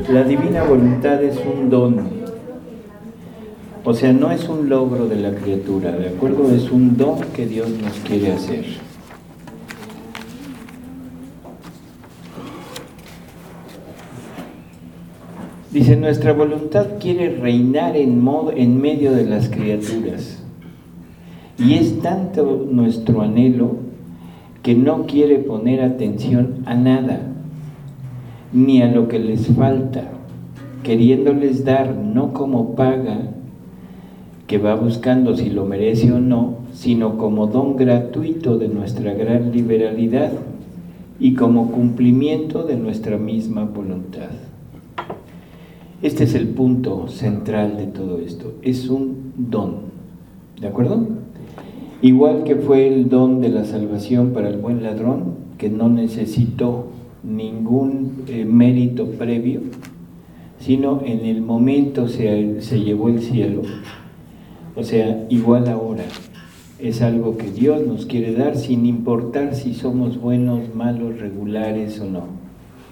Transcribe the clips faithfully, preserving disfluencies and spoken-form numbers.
La divina voluntad es un don, o sea, no es un logro de la criatura, ¿de acuerdo? Es un don que Dios nos quiere hacer. Dice, nuestra voluntad quiere reinar en, modo, en medio de las criaturas, y es tanto nuestro anhelo que no quiere poner atención a nada, ni a lo que les falta, queriéndoles dar no como paga, que va buscando si lo merece o no, sino como don gratuito de nuestra gran liberalidad y como cumplimiento de nuestra misma voluntad. Este es el punto central de todo esto, es un don, ¿de acuerdo? Igual que fue el don de la salvación para el buen ladrón, que no necesitó ningún eh, mérito previo, sino en el momento se, se llevó el cielo. O sea, igual ahora, es algo que Dios nos quiere dar sin importar si somos buenos, malos, regulares o no.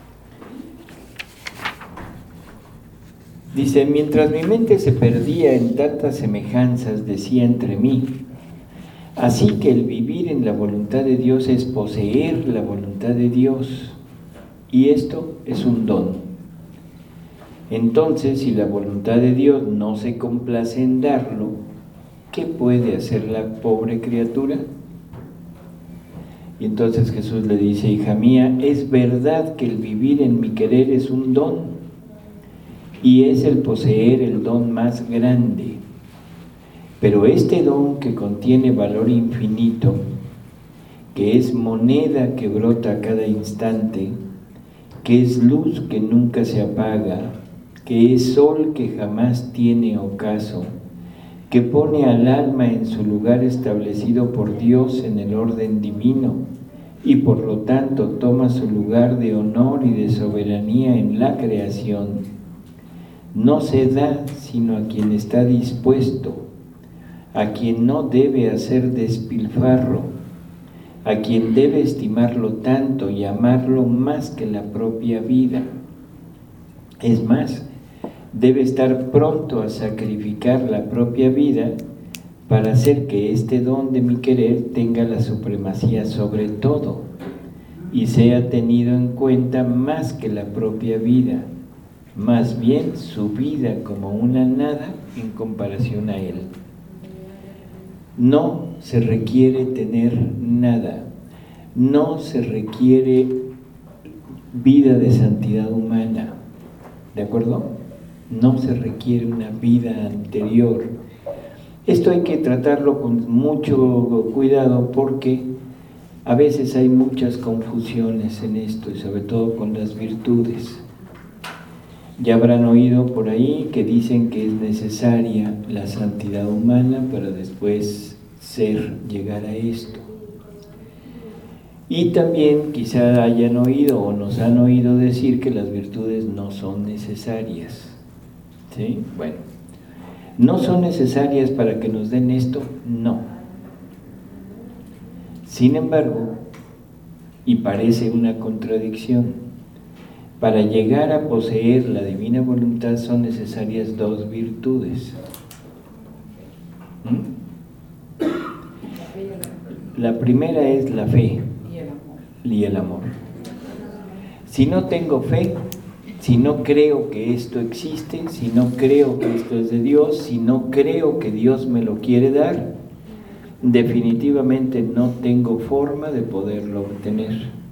Dice, mientras mi mente se perdía en tantas semejanzas, decía entre mí, así que el vivir en la voluntad de Dios es poseer la voluntad de Dios, y esto es un don. Entonces, si la voluntad de Dios no se complace en darlo, ¿qué puede hacer la pobre criatura? Y entonces Jesús le dice, hija mía, es verdad que el vivir en mi querer es un don, y es el poseer el don más grande. Pero este don que contiene valor infinito, que es moneda que brota a cada instante, que es luz que nunca se apaga, que es sol que jamás tiene ocaso, que pone al alma en su lugar establecido por Dios en el orden divino, y por lo tanto toma su lugar de honor y de soberanía en la creación, no se da sino a quien está dispuesto, a quien no debe hacer despilfarro, a quien debe estimarlo tanto y amarlo más que la propia vida. Es más, debe estar pronto a sacrificar la propia vida para hacer que este don de mi querer tenga la supremacía sobre todo y sea tenido en cuenta más que la propia vida, más bien su vida como una nada en comparación a él. No se requiere tener nada, no se requiere vida de santidad humana, ¿de acuerdo? No se requiere una vida anterior. Esto hay que tratarlo con mucho cuidado porque a veces hay muchas confusiones en esto y sobre todo con las virtudes. Ya habrán oído por ahí que dicen que es necesaria la santidad humana para después ser, llegar a esto. Y también quizá hayan oído o nos han oído decir que las virtudes no son necesarias. ¿Sí? Bueno, ¿no son necesarias para que nos den esto? No. Sin embargo, y parece una contradicción, para llegar a poseer la divina voluntad son necesarias dos virtudes. ¿Mm? La primera es la fe y el amor. Si no tengo fe, si no creo que esto existe, si no creo que esto es de Dios, si no creo que Dios me lo quiere dar, definitivamente no tengo forma de poderlo obtener.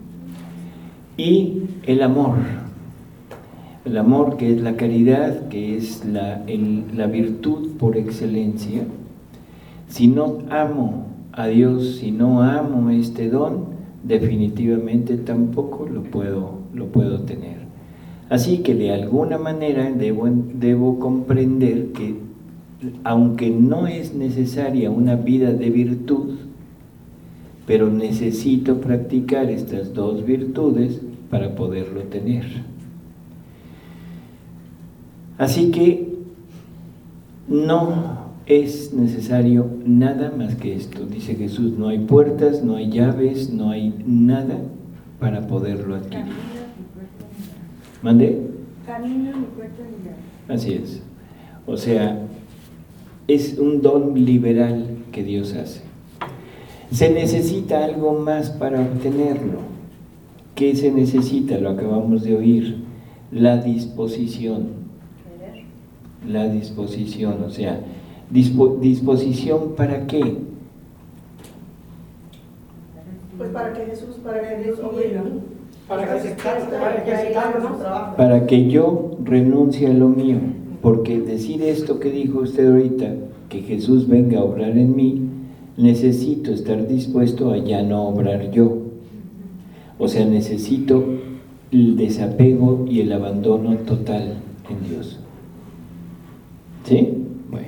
Y el amor, el amor que es la caridad, que es la, el, la virtud por excelencia. Si no amo a Dios, si no amo este don, definitivamente tampoco lo puedo, lo puedo tener. Así que de alguna manera debo, debo comprender que aunque no es necesaria una vida de virtud, pero necesito practicar estas dos virtudes para poderlo tener. Así que no es necesario nada más que esto. Dice Jesús, no hay puertas, no hay llaves, no hay nada para poderlo adquirir. ¿Mande? Camino mi puerta liberal. Así es. O sea, es un don liberal que Dios hace. Se necesita algo más para obtenerlo. ¿Qué se necesita? Lo acabamos de oír. La disposición. La disposición, o sea, dispo, ¿disposición para qué? Pues para que Jesús, para que Dios oiga. Para que se para que se haga su trabajo. Para que yo renuncie a lo mío, porque decir esto que dijo usted ahorita, que Jesús venga a obrar en mí, necesito estar dispuesto a ya no obrar yo. O sea, necesito el desapego y el abandono total en Dios. ¿Sí? Bueno.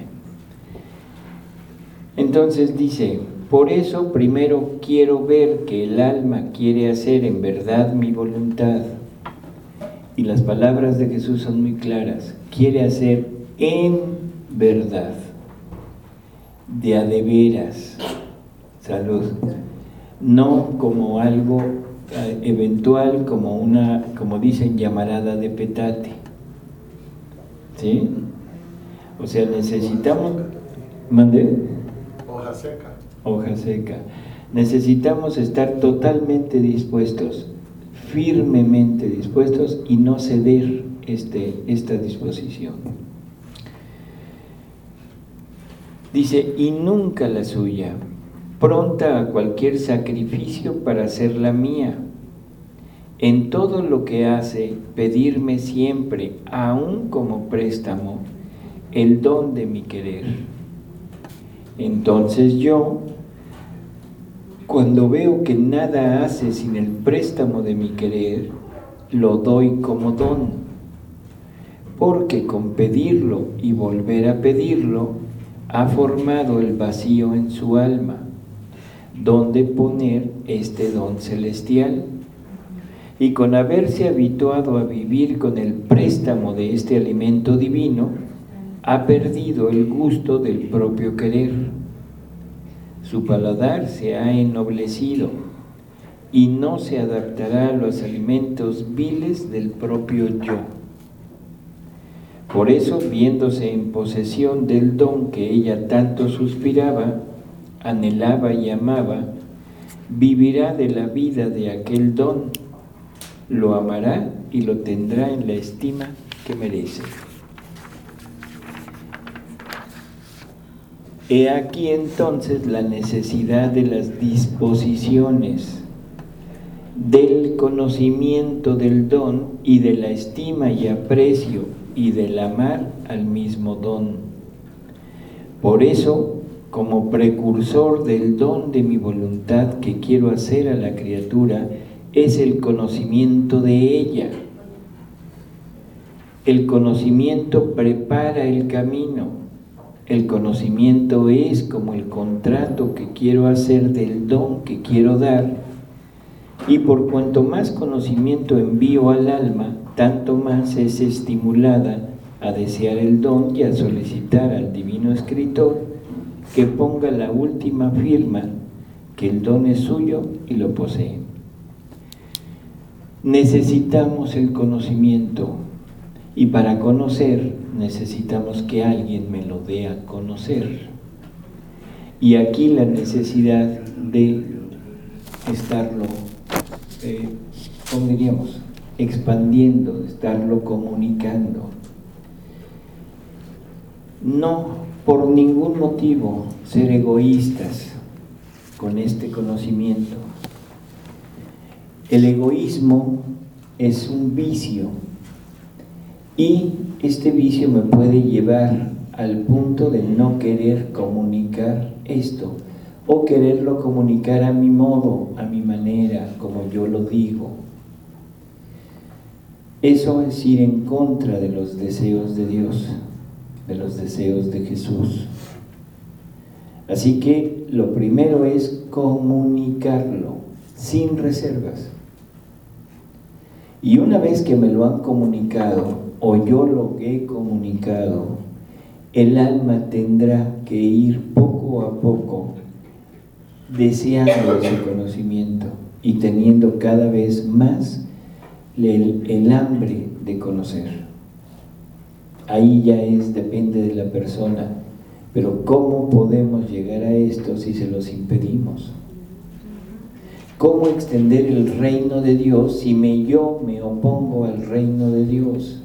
Entonces dice, por eso primero quiero ver que el alma quiere hacer en verdad mi voluntad. Y las palabras de Jesús son muy claras. Quiere hacer en verdad, de a de veras. Salud. No como algo eventual, como una, como dicen, llamarada de petate. ¿Sí? O sea, necesitamos... ¿Mande? Hoja seca. Hoja seca. Necesitamos estar totalmente dispuestos, firmemente dispuestos y no ceder este, esta disposición. Dice, y nunca la suya, pronta a cualquier sacrificio para hacer la mía. En todo lo que hace, pedirme siempre, aun como préstamo, el don de mi querer. Entonces yo, cuando veo que nada hace sin el préstamo de mi querer, lo doy como don, porque con pedirlo y volver a pedirlo, ha formado el vacío en su alma, donde poner este don celestial. Y con haberse habituado a vivir con el préstamo de este alimento divino, ha perdido el gusto del propio querer. Su paladar se ha ennoblecido y no se adaptará a los alimentos viles del propio yo. Por eso, viéndose en posesión del don que ella tanto suspiraba, anhelaba y amaba, vivirá de la vida de aquel don, lo amará y lo tendrá en la estima que merece. He aquí entonces la necesidad de las disposiciones, del conocimiento del don y de la estima y aprecio y del amar al mismo don. Por eso, como precursor del don de mi voluntad que quiero hacer a la criatura, es el conocimiento de ella. El conocimiento prepara el camino. El conocimiento es como el contrato que quiero hacer del don que quiero dar, y por cuanto más conocimiento envío al alma, tanto más es estimulada a desear el don y a solicitar al divino escritor que ponga la última firma que el don es suyo y lo posee. Necesitamos el conocimiento, y para conocer necesitamos que alguien me lo dé a conocer. Y aquí la necesidad de estarlo, eh, ¿cómo diríamos? Expandiendo, de estarlo comunicando. No por ningún motivo ser egoístas con este conocimiento. El egoísmo es un vicio, y este vicio me puede llevar al punto de no querer comunicar esto, o quererlo comunicar a mi modo, a mi manera, como yo lo digo. Eso es ir en contra de los deseos de Dios, de los deseos de Jesús. Así que lo primero es comunicarlo, sin reservas. Y una vez que me lo han comunicado, o yo lo he comunicado, el alma tendrá que ir poco a poco deseando ese conocimiento y teniendo cada vez más el, el hambre de conocer. ahí ya es, depende de la persona. Pero ¿cómo podemos llegar a esto si se los impedimos? ¿Cómo extender el reino de Dios si me, yo me opongo al reino de Dios?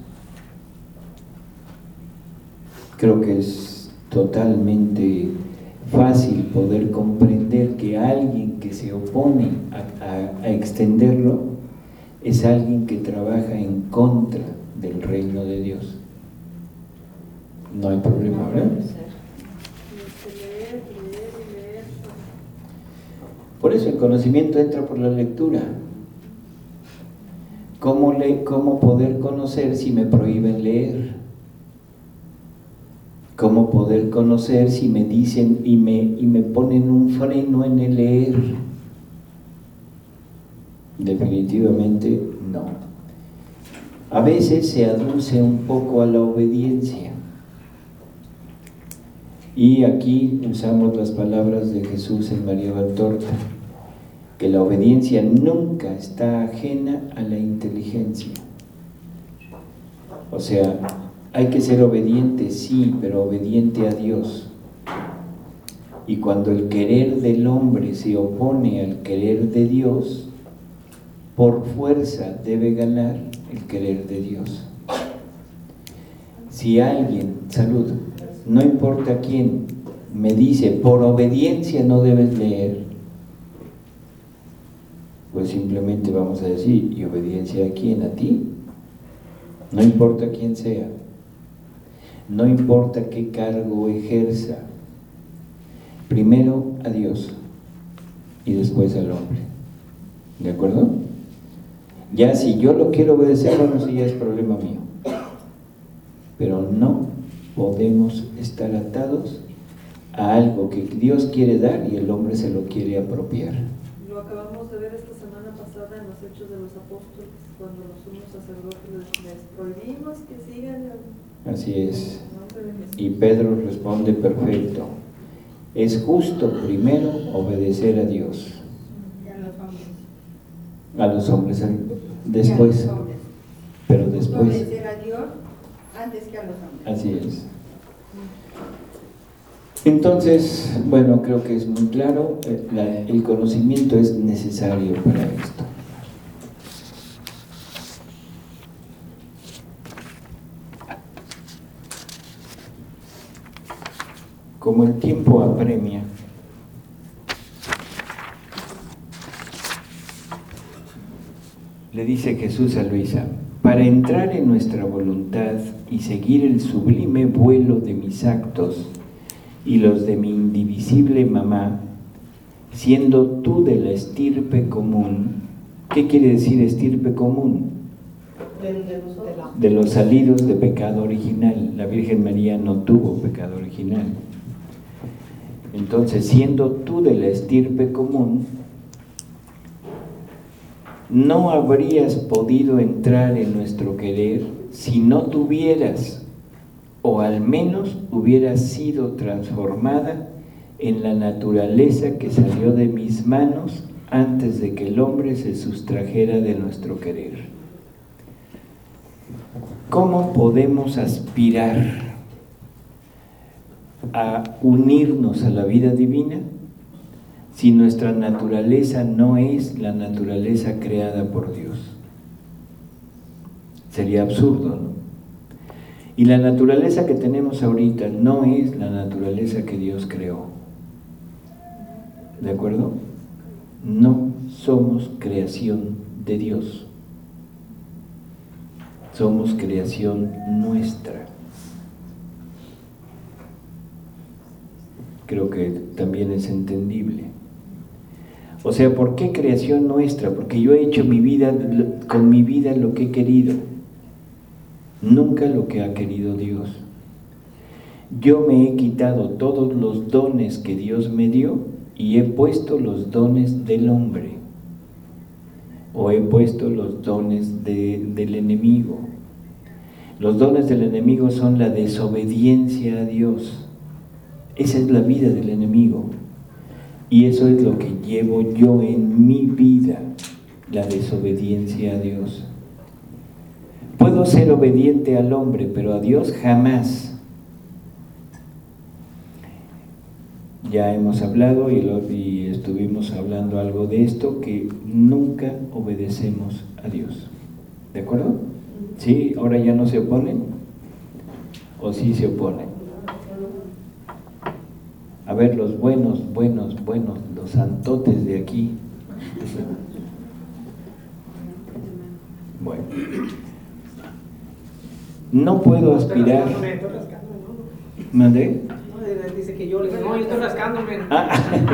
Creo que es totalmente fácil poder comprender que alguien que se opone a, a, a extenderlo es alguien que trabaja en contra del reino de Dios. No hay problema, ¿verdad? Por eso el conocimiento entra por la lectura. ¿Cómo, le, cómo poder conocer si me prohíben leer? ¿Cómo poder conocer si me dicen y me, y me ponen un freno en el leer? Definitivamente no. A veces se aduce un poco a la obediencia. Y aquí usamos las palabras de Jesús en María Valtorta, que la obediencia nunca está ajena a la inteligencia. O sea, hay que ser obediente, sí, pero obediente a Dios. Y cuando el querer del hombre se opone al querer de Dios, por fuerza debe ganar el querer de Dios. Si alguien, salud, no importa quién, me dice, por obediencia no debes leer, pues simplemente vamos a decir, ¿y obediencia a quién? ¿A ti? No importa quién sea, no importa qué cargo ejerza, primero a Dios y después al hombre, ¿de acuerdo? Ya si yo lo quiero obedecer, bueno, eso ya es problema mío, pero no podemos estar atados a algo que Dios quiere dar y el hombre se lo quiere apropiar. Lo acabamos de ver esta semana pasada en los Hechos de los Apóstoles, cuando los sumos sacerdotes les, les prohibimos que sigan el... Así es. Y Pedro responde perfecto. Es justo primero obedecer a Dios. Y a los hombres. A los hombres después. Y a los hombres. Pero después. Obedecer a Dios antes que a los hombres. Así es. Entonces, bueno, creo que es muy claro, la, el conocimiento es necesario para esto. Como el tiempo apremia, le dice Jesús a Luisa, para entrar en nuestra voluntad y seguir el sublime vuelo de mis actos y los de mi indivisible mamá, siendo tú de la estirpe común. ¿Qué quiere decir estirpe común? De, de nosotros. De los salidos de pecado original. La Virgen María no tuvo pecado original. Entonces, siendo tú de la estirpe común, no habrías podido entrar en nuestro querer si no tuvieras, o al menos hubieras sido transformada en la naturaleza que salió de mis manos antes de que el hombre se sustrajera de nuestro querer. ¿Cómo podemos aspirar a unirnos a la vida divina si nuestra naturaleza no es la naturaleza creada por Dios? Sería absurdo, ¿no? Y la naturaleza que tenemos ahorita no es la naturaleza que Dios creó. ¿De acuerdo? No somos creación de Dios. Somos creación nuestra. Creo que también es entendible. O sea, ¿por qué creación nuestra? Porque yo he hecho mi vida, con mi vida lo que he querido, nunca lo que ha querido Dios. Yo me he quitado todos los dones que Dios me dio y he puesto los dones del hombre, o he puesto los dones de, del enemigo. Los dones del enemigo son la desobediencia a Dios. Esa es la vida del enemigo. Y eso es lo que llevo yo en mi vida, la desobediencia a Dios. Puedo ser obediente al hombre, pero a Dios jamás. Ya hemos hablado y, lo, y estuvimos hablando algo de esto, que nunca obedecemos a Dios. ¿De acuerdo? ¿Sí? ¿Ahora ya no se oponen? ¿O sí se oponen? A ver, los buenos, buenos, buenos, los santotes de aquí. Bueno. No puedo aspirar. ¿Mandé? Dice que yo le digo, no, yo estoy rascándome. Ah.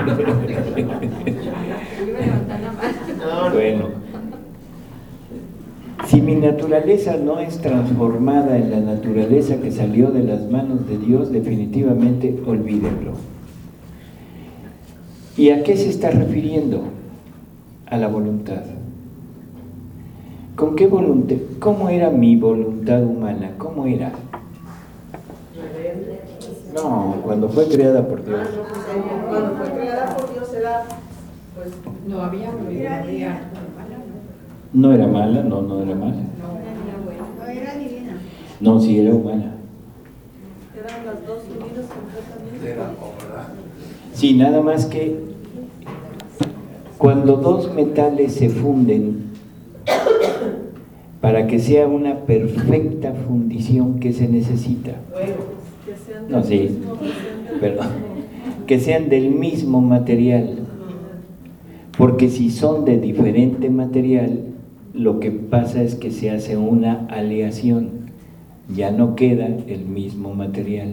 Bueno, si mi naturaleza no es transformada en la naturaleza que salió de las manos de Dios, definitivamente olvídenlo. ¿Y a qué se está refiriendo? A la voluntad. ¿Con qué voluntad? ¿Cómo era mi voluntad humana? ¿Cómo era? No, cuando fue creada por Dios. Cuando fue creada por Dios era, pues, No había, no había. No era mala, no, no era mala. No era divina. No, sí era humana. eran las dos unidas completamente. Sí, nada más que cuando dos metales se funden, para que sea una perfecta fundición, ¿qué se necesita? Que sean No, del sí, mismo, que sean del perdón. mismo. Que sean del mismo material. Porque si son de diferente material, lo que pasa es que se hace una aleación, ya no queda el mismo material.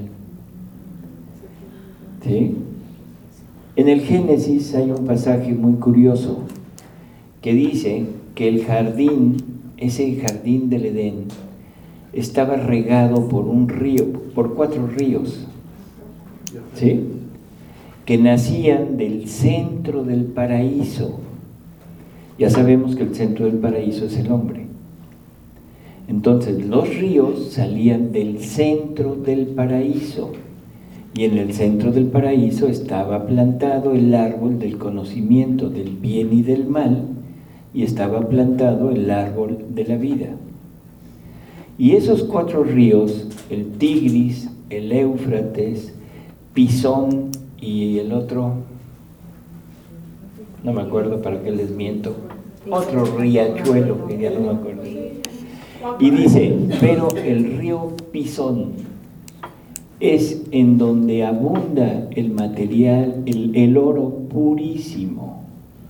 ¿Sí? En el Génesis hay un pasaje muy curioso que dice que el jardín, ese jardín del Edén, estaba regado por un río, por cuatro ríos, ¿sí? Que nacían del centro del paraíso. Ya sabemos que el centro del paraíso es el hombre. Entonces los ríos salían del centro del paraíso, y en el centro del paraíso estaba plantado el árbol del conocimiento del bien y del mal, y estaba plantado el árbol de la vida. Y esos cuatro ríos, el Tigris, el Éufrates, Pisón y el otro, no me acuerdo para qué les miento, otro riachuelo que ya no me acuerdo. Y dice, pero el río Pisón es en donde abunda el material, el, el oro purísimo.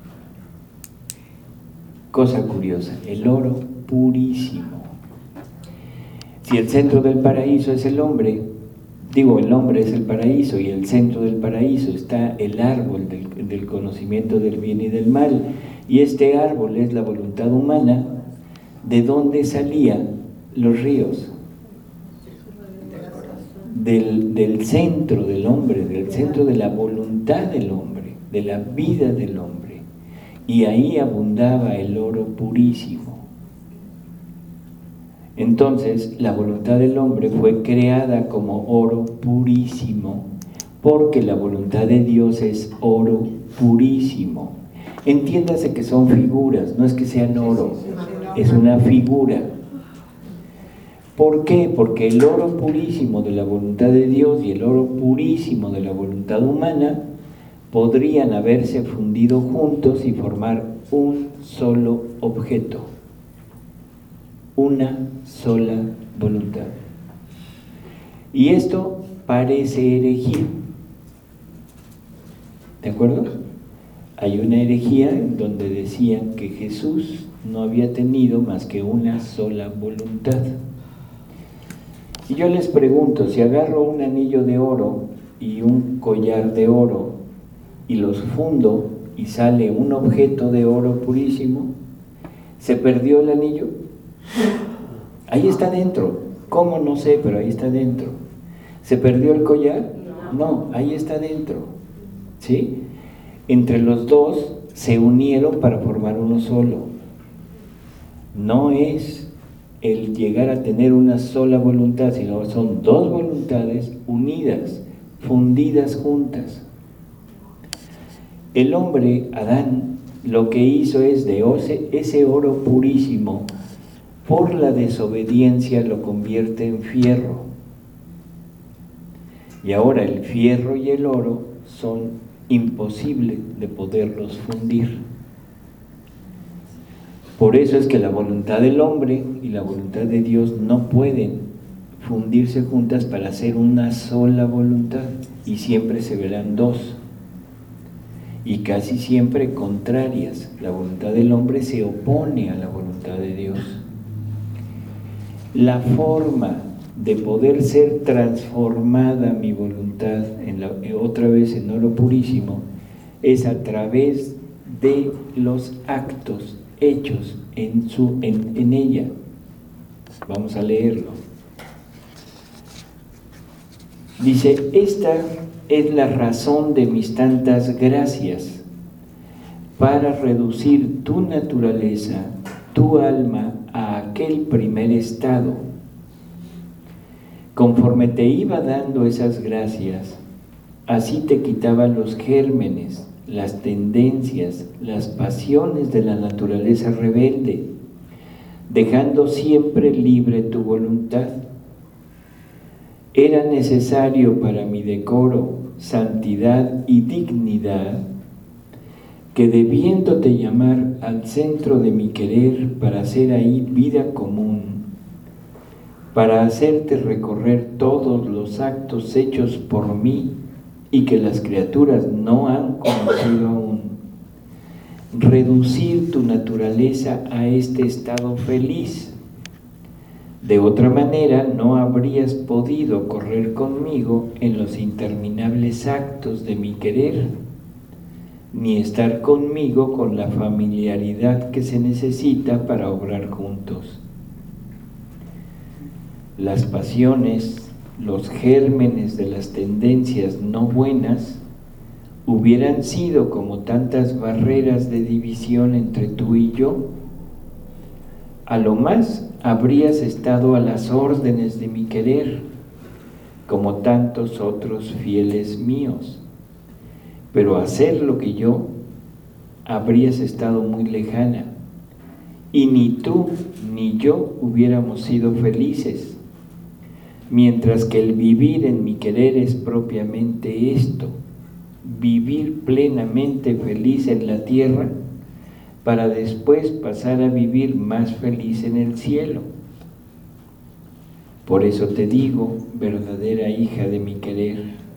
Cosa curiosa, el oro purísimo. Si el centro del paraíso es el hombre, digo, el hombre es el paraíso, y el centro del paraíso está el árbol del, del conocimiento del bien y del mal, y este árbol es la voluntad humana, ¿de dónde salían los ríos? Del, del centro del hombre, del centro de la voluntad del hombre, de la vida del hombre, y ahí abundaba el oro purísimo. Entonces la voluntad del hombre fue creada como oro purísimo, porque la voluntad de Dios es oro purísimo. Entiéndase que son figuras, no es que sean oro, es una figura. ¿Por qué? Porque el oro purísimo de la voluntad de Dios y el oro purísimo de la voluntad humana podrían haberse fundido juntos y formar un solo objeto, una sola voluntad. Y esto parece herejía. ¿De acuerdo? Hay una herejía en donde decían que Jesús no había tenido más que una sola voluntad. Y yo les pregunto, si agarro un anillo de oro y un collar de oro y los fundo y sale un objeto de oro purísimo, ¿se perdió el anillo? Ahí está dentro. ¿Cómo? No sé, pero ahí está dentro. ¿Se perdió el collar? No, ahí está dentro. ¿Sí? Entre los dos se unieron para formar uno solo. No es el llegar a tener una sola voluntad, sino son dos voluntades unidas, fundidas juntas. El hombre, Adán, lo que hizo es de ese oro purísimo, por la desobediencia lo convierte en fierro. Y ahora el fierro y el oro son imposibles de poderlos fundir. Por eso es que la voluntad del hombre y la voluntad de Dios no pueden fundirse juntas para hacer una sola voluntad, y siempre se verán dos, y casi siempre contrarias. La voluntad del hombre se opone a la voluntad de Dios. La forma de poder ser transformada mi voluntad en la, otra vez en oro purísimo es a través de los actos hechos en, su, en, en ella. Vamos a leerlo. Dice: esta es la razón de mis tantas gracias, para reducir tu naturaleza, tu alma, a aquel primer estado. Conforme te iba dando esas gracias, así te quitaba los gérmenes, las tendencias, las pasiones de la naturaleza rebelde, dejando siempre libre tu voluntad. Era necesario para mi decoro, santidad y dignidad que, debiéndote llamar al centro de mi querer para hacer ahí vida común, para hacerte recorrer todos los actos hechos por mí y que las criaturas no han conocido aún, reducir tu naturaleza a este estado feliz. De otra manera no habrías podido correr conmigo en los interminables actos de mi querer, ni estar conmigo con la familiaridad que se necesita para obrar juntos. Las pasiones, los gérmenes de las tendencias no buenas, hubieran sido como tantas barreras de división entre tú y yo. A lo más habrías estado a las órdenes de mi querer, como tantos otros fieles míos, pero a hacer lo que yo, habrías estado muy lejana, y ni tú ni yo hubiéramos sido felices. Mientras que el vivir en mi querer es propiamente esto, vivir plenamente feliz en la tierra, para después pasar a vivir más feliz en el cielo. Por eso te digo, verdadera hija de mi querer,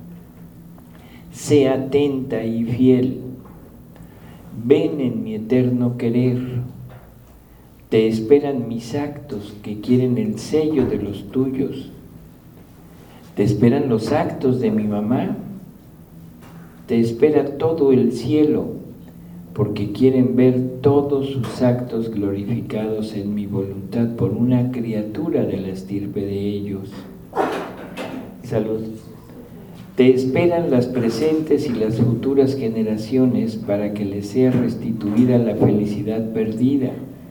sé atenta y fiel, ven en mi eterno querer, te esperan mis actos que quieren el sello de los tuyos, te esperan los actos de mi mamá, te espera todo el cielo, porque quieren ver todos sus actos glorificados en mi voluntad por una criatura de la estirpe de ellos. Salud. Te esperan las presentes y las futuras generaciones para que les sea restituida la felicidad perdida.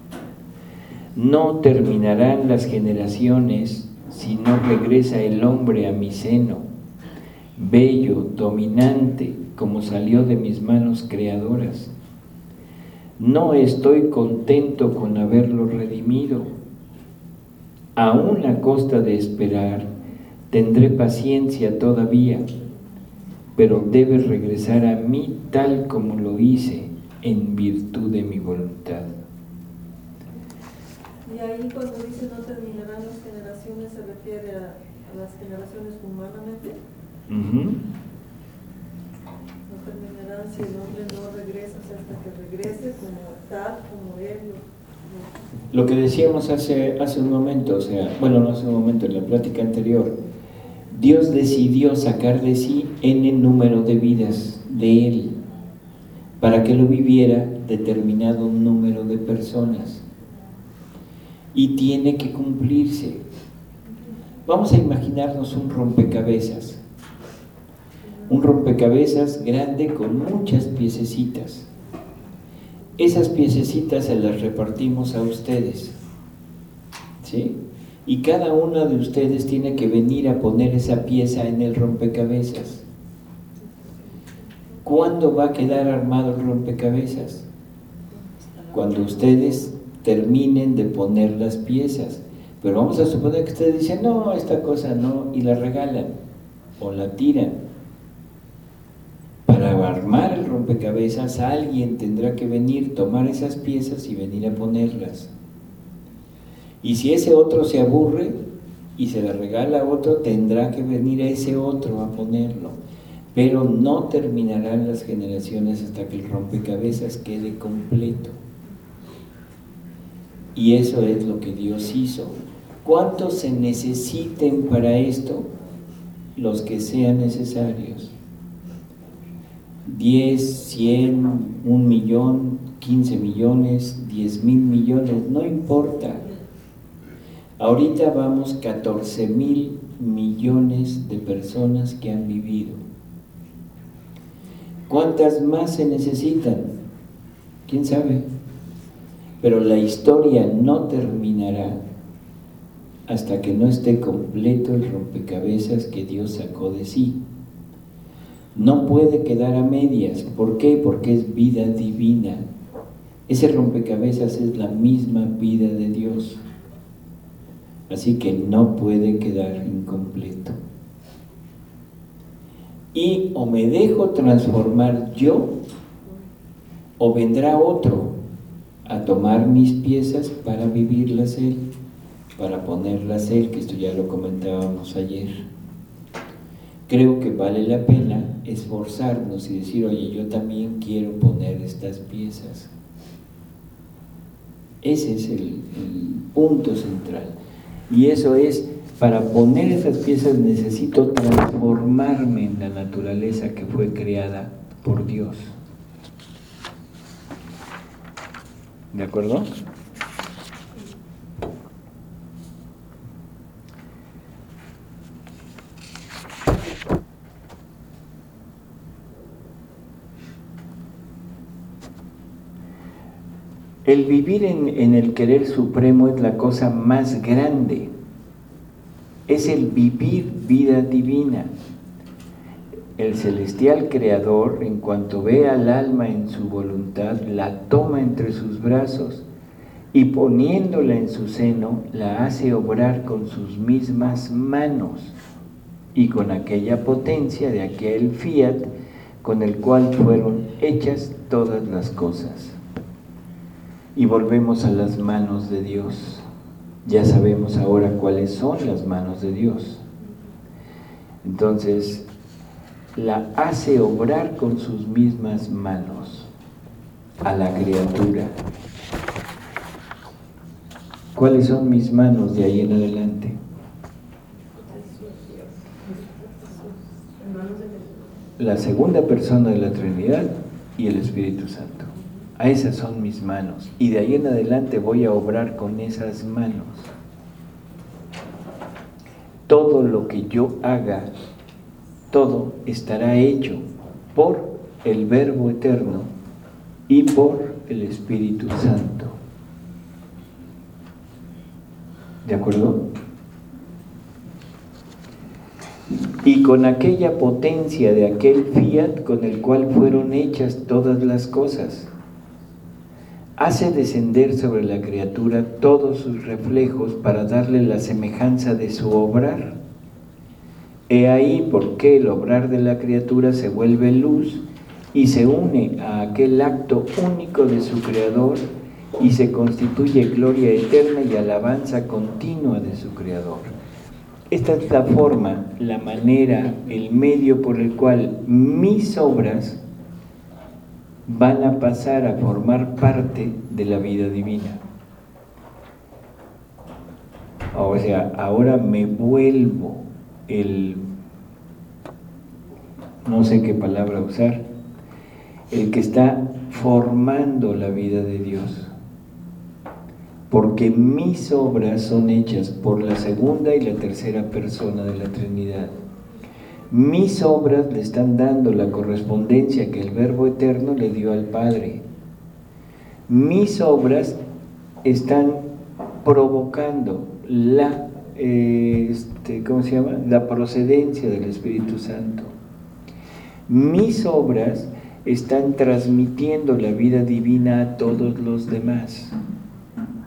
No terminarán las generaciones si no regresa el hombre a mi seno, bello, dominante, como salió de mis manos creadoras. No estoy contento con haberlo redimido. Aún a costa de esperar, tendré paciencia todavía, pero debe regresar a mí tal como lo hice, en virtud de mi voluntad. Y ahí cuando dice no terminarán las generaciones, ¿se refiere a, a las generaciones humanamente? Uh-huh. No terminarán si el hombre no regresa, o sea, hasta que regrese como tal, como él. Lo, lo que decíamos hace, hace un momento, o sea, bueno, no hace un momento, en la plática anterior, Dios decidió sacar de sí n número de vidas de Él, para que lo viviera determinado número de personas. Y tiene que cumplirse. Vamos a imaginarnos un rompecabezas. Un rompecabezas grande con muchas piececitas. Esas piececitas se las repartimos a ustedes, ¿sí? Y cada una de ustedes tiene que venir a poner esa pieza en el rompecabezas. ¿Cuándo va a quedar armado el rompecabezas? Cuando ustedes terminen de poner las piezas. Pero vamos a suponer que ustedes dicen, no, esta cosa no, y la regalan o la tiran. Para armar el rompecabezas, alguien tendrá que venir, tomar esas piezas y venir a ponerlas. Y si ese otro se aburre y se la regala a otro, tendrá que venir ese otro a ponerlo. Pero no terminarán las generaciones hasta que el rompecabezas quede completo. Y eso es lo que Dios hizo. ¿Cuántos se necesiten para esto? Los que sean necesarios. diez, cien, un millón, quince millones, diez mil millones, no importa. Ahorita vamos catorce mil millones de personas que han vivido. ¿Cuántas más se necesitan? ¿Quién sabe? Pero la historia no terminará hasta que no esté completo el rompecabezas que Dios sacó de sí. No puede quedar a medias. ¿Por qué? Porque es vida divina. Ese rompecabezas es la misma vida de Dios. Así que no puede quedar incompleto. Y o me dejo transformar yo, o vendrá otro a tomar mis piezas para vivirlas él, para ponerlas él, que esto ya lo comentábamos ayer. Creo que vale la pena esforzarnos y decir, oye, yo también quiero poner estas piezas. Ese es el, el punto central. Y eso es, para poner esas piezas necesito transformarme en la naturaleza que fue creada por Dios. ¿De acuerdo? El vivir en, en el querer supremo es la cosa más grande. Es el vivir vida divina. El celestial creador, en cuanto ve al alma en su voluntad, la toma entre sus brazos y poniéndola en su seno, la hace obrar con sus mismas manos y con aquella potencia de aquel fiat con el cual fueron hechas todas las cosas. Y volvemos a las manos de Dios. Ya sabemos ahora cuáles son las manos de Dios. Entonces, la hace obrar con sus mismas manos a la criatura. ¿Cuáles son mis manos de ahí en adelante? La segunda persona de la Trinidad y el Espíritu Santo. A esas son mis manos, y de ahí en adelante voy a obrar con esas manos. Todo lo que yo haga, todo estará hecho por el Verbo Eterno y por el Espíritu Santo. ¿De acuerdo? Y con aquella potencia de aquel fiat con el cual fueron hechas todas las cosas, hace descender sobre la criatura todos sus reflejos para darle la semejanza de su obrar. He ahí por qué el obrar de la criatura se vuelve luz y se une a aquel acto único de su Creador y se constituye gloria eterna y alabanza continua de su Creador. Esta es la forma, la manera, el medio por el cual mis obras van a pasar a formar parte de la vida divina. O sea, ahora me vuelvo el, no sé qué palabra usar, el que está formando la vida de Dios. Porque mis obras son hechas por la segunda y la tercera persona de la Trinidad. Mis obras le están dando la correspondencia que el Verbo Eterno le dio al Padre. Mis obras están provocando la, eh, este, ¿cómo se llama? La procedencia del Espíritu Santo. Mis obras están transmitiendo la vida divina a todos los demás.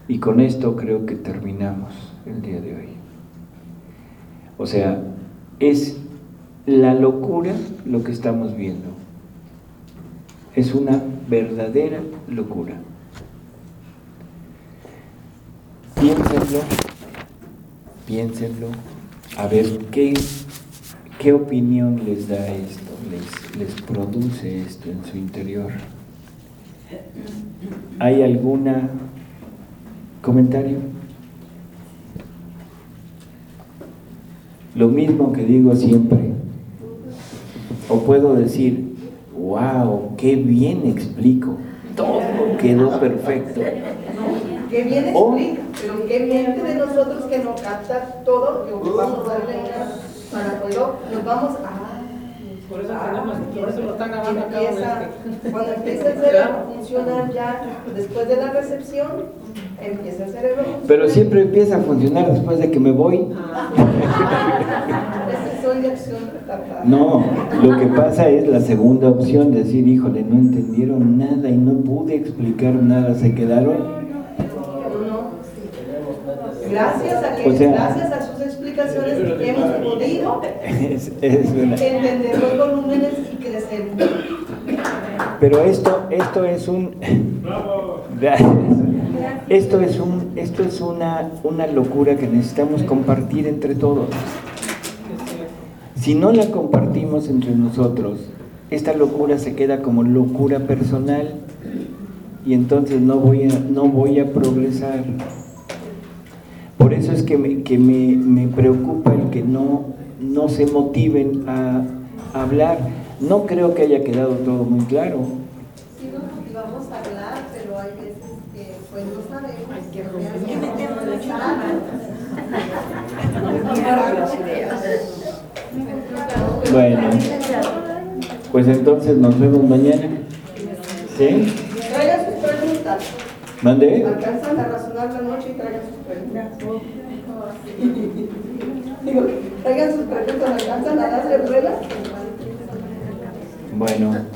Y con esto creo que terminamos el día de hoy. O sea, es la locura lo que estamos viendo. Es una verdadera locura. Piénsenlo, piénsenlo, a ver qué, qué opinión les da esto, les, les produce esto en su interior. ¿Hay algún comentario? Lo mismo que digo siempre. O puedo decir, wow, qué bien explico, todo quedó perfecto. Qué bien O, explica, pero qué bien de nosotros que nos capta todo, que ocupamos darle para poderlo, nos vamos a... Por eso tenemos, por eso lo están grabando acá. Empieza, cuando empieza el cerebro a funcionar ya, después de la recepción, empieza el cerebro. Pero siempre empieza a funcionar después de que me voy. Ese soy de acción retardada. No, lo que pasa es la segunda opción, decir, híjole, no entendieron nada y no pude explicar nada, se quedaron. Gracias a que, O sea, gracias a sus explicaciones, hemos podido es, es una... entender los volúmenes y crecer. Pero esto, esto es un... Gracias. Esto es un, esto es una, una locura que necesitamos compartir entre todos. Si no la compartimos entre nosotros, esta locura se queda como locura personal y entonces no voy a, no voy a progresar. Por eso es que me, que me, me preocupa el que no, no se motiven a, a hablar. No creo que haya quedado todo muy claro. Sí nos motivamos a hablar, pero hay veces que pues no sabemos. Hay que realmente romper. Bueno, pues entonces nos vemos mañana. ¿Sí? Traigan sus preguntas. ¿Mande? Alcanzan a razonar la noche y traigan sus preguntas. Digo, traigan sus preguntas, alcanzan a darle ruedas. Bueno.